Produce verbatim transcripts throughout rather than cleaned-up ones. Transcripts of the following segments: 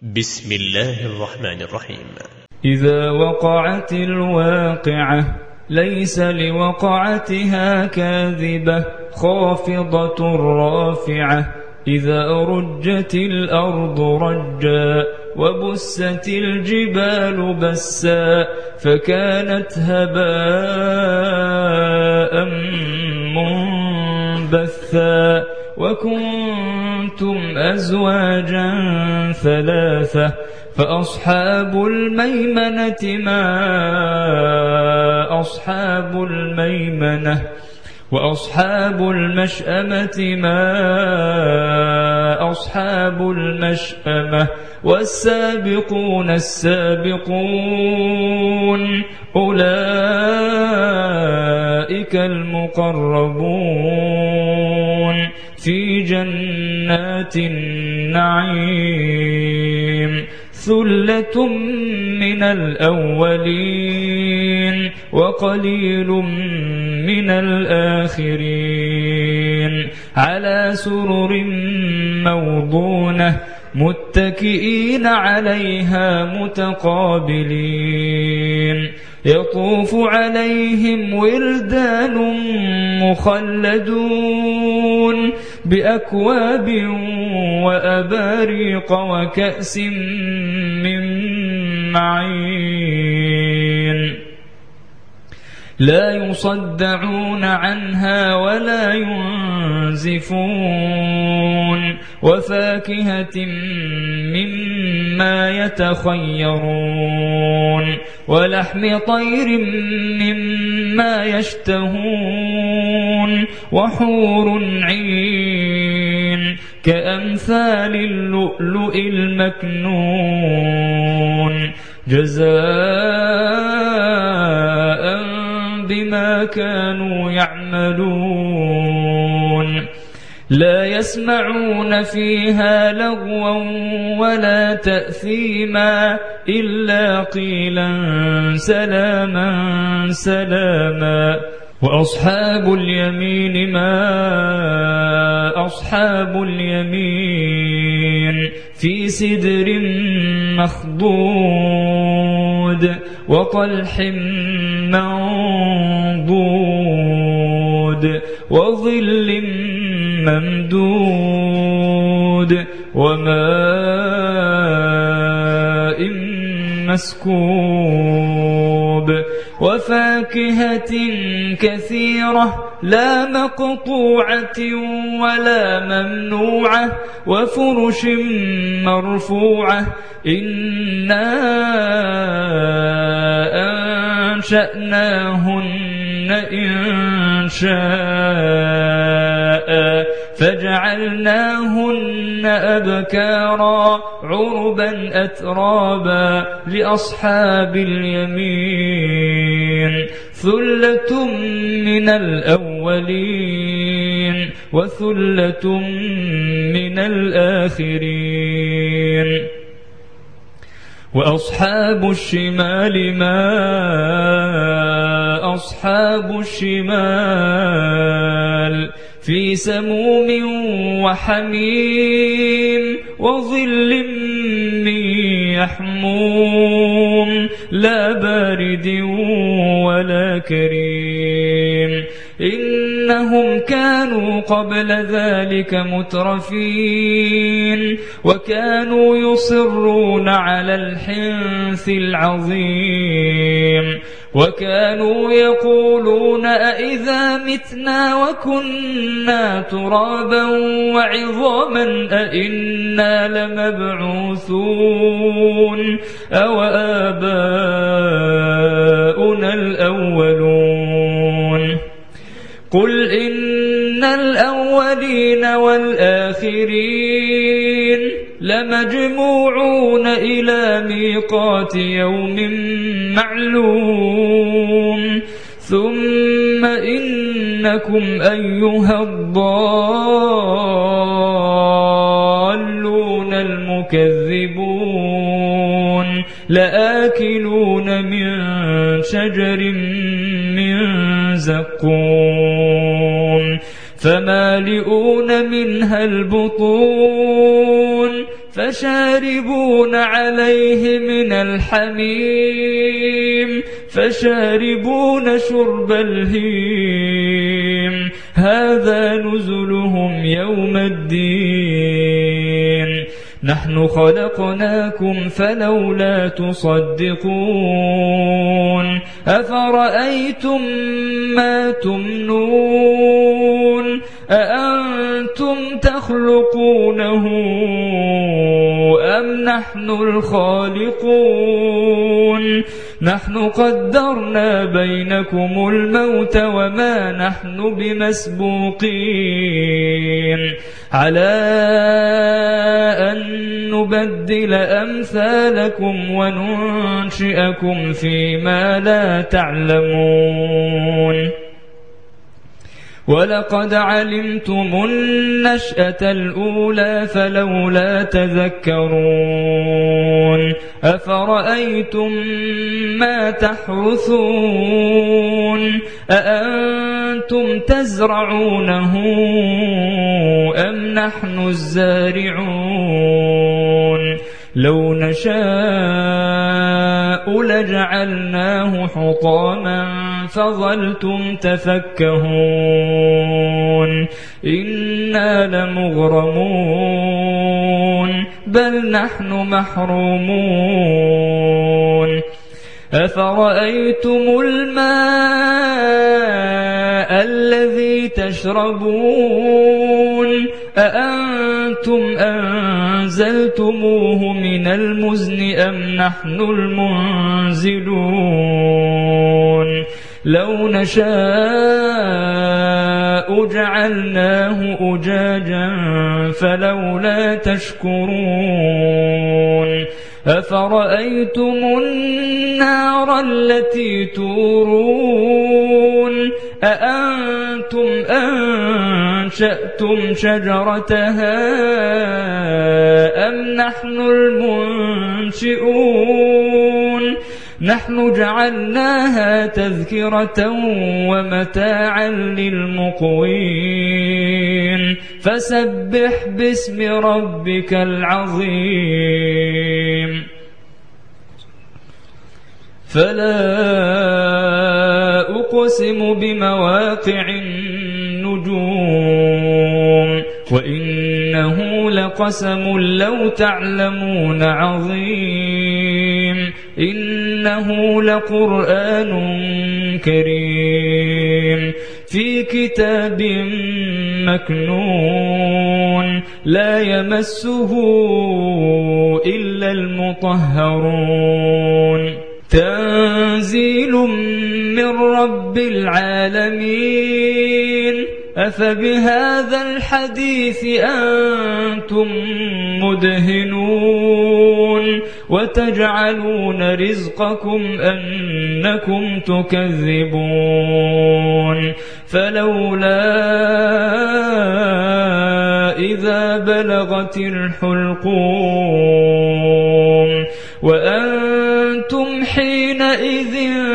بسم الله الرحمن الرحيم. إذا وقعت الواقعة ليس لوقعتها كاذبة خافضة رافعة إذا رجت الأرض رجا وبست الجبال بسا فكانت هباء منبثا وكنتم أزواجا ثلاثة فأصحاب الميمنة ما أصحاب الميمنة وأصحاب المشأمة ما أصحاب المشأمة والسابقون السابقون أولئك المقربون في جنات النعيم ثلة من الأولين وقليل من الآخرين على سرر موضونة متكئين عليها متقابلين يطوف عليهم ولدان مخلدون بأكواب وأباريق وكأس من معين لا يصدعون عنها ولا ينزفون وفاكهة مما يتخيرون ولحم طير مما يشتهون وحور عين كأمثال اللؤلؤ المكنون جزاء بما كانوا يعملون لا يسمعون فيها لغوا ولا تأثيما إلا قيلا سلاما سلاما وأصحاب اليمين ما أصحاب اليمين في سدر مخضود وطلح منضود وظل ممدود وماء مسكوب وفاكهة كثيرة لا مقطوعة ولا ممنوعة وفرش مرفوعة إنا أنشأناهن إن شاء فجعلناهن أبكارا عربا أترابا لأصحاب اليمين ثلة من الأولين وثلة من الآخرين وأصحاب الشمال ما أصحاب الشمال في سموم وحميم وظل من يحموم لا بارد ولا كريم إنهم كانوا قبل ذلك مترفين وكانوا يصرون على الحنث العظيم وكانوا يقولون أئذا متنا وكنا ترابا وعظاما أئنا لمبعوثون أو آباؤنا الأولون قل إن الأولين والآخرين لمجموعون إلى ميقات يوم معلوم ثم إنكم أيها الضالون المكذبون لآكلون من شجر من زقوم فمالئون منها البطون فشاربون عليه من الحميم فشاربون شرب الهيم هذا نزلهم يوم الدين نحن خلقناكم فلولا تصدقون أفرأيتم ما تمنون أأنتم تخلقونه أم نحن الخالقون نحن قدرنا بينكم الموت وما نحن بمسبوقين على أن نبدل أمثالكم وننشئكم فيما لا تعلمون ولقد علمتم النشأة الأولى فلولا تذكرون أفرأيتم ما تحرثون أأنتم تزرعونه أم نحن الزارعون لو نشاء لجعلناه حطاما فظلتم تفكهون إنا لمغرمون بل نحن محرومون أفرأيتم الماء الذي تشربون أأنتم أنزلتموه من المزن أم نحن المنزلون لو نشاء جعلناه أجاجا فلولا تشكرون أفرأيتم النار التي تورون أأنتم أنشأتم شجرتها أم نحن المنشئون نحن جعلناها تذكرة ومتاعا للمقوين فسبح باسم ربك العظيم فلا أقسم بمواقع النجوم وإنه لقسم لو تعلمون عظيم إنه لقرآن كريم في كتاب مكنون لا يمسه إلا المطهرون تنزيل من رب العالمين أفبهذا الحديث أنتم مدهنون وتجعلون رزقكم أنكم تكذبون فلولا إذا بلغت الحلقوم وأنتم حينئذ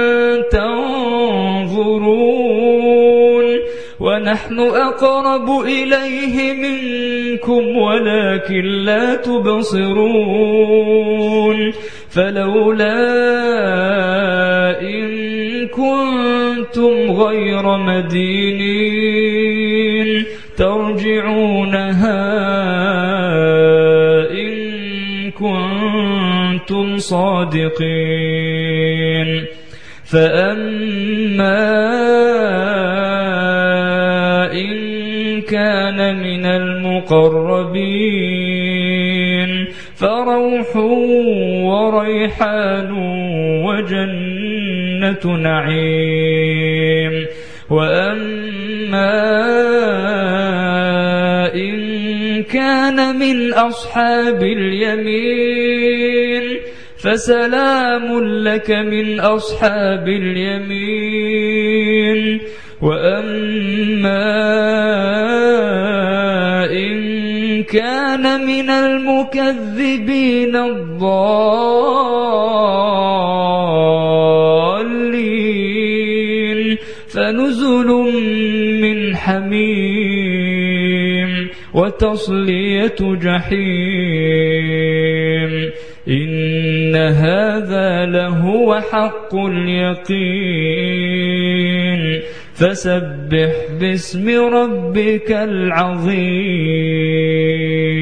تنظرون ونحن أقرب إليه منكم ولكن لا تبصرون فلولا إن كنتم غير مدينين ترجعونها إن كنتم صادقين فأما إن كان من المقربين فروح وريحان وجنة نعيم وأما إن كان من أصحاب اليمين فسلام لك من أصحاب اليمين وأما إن كان من المكذبين الضالين فنزل من حميم وتصلية جحيم إن هذا لهو حق اليقين فسبح باسم ربك العظيم.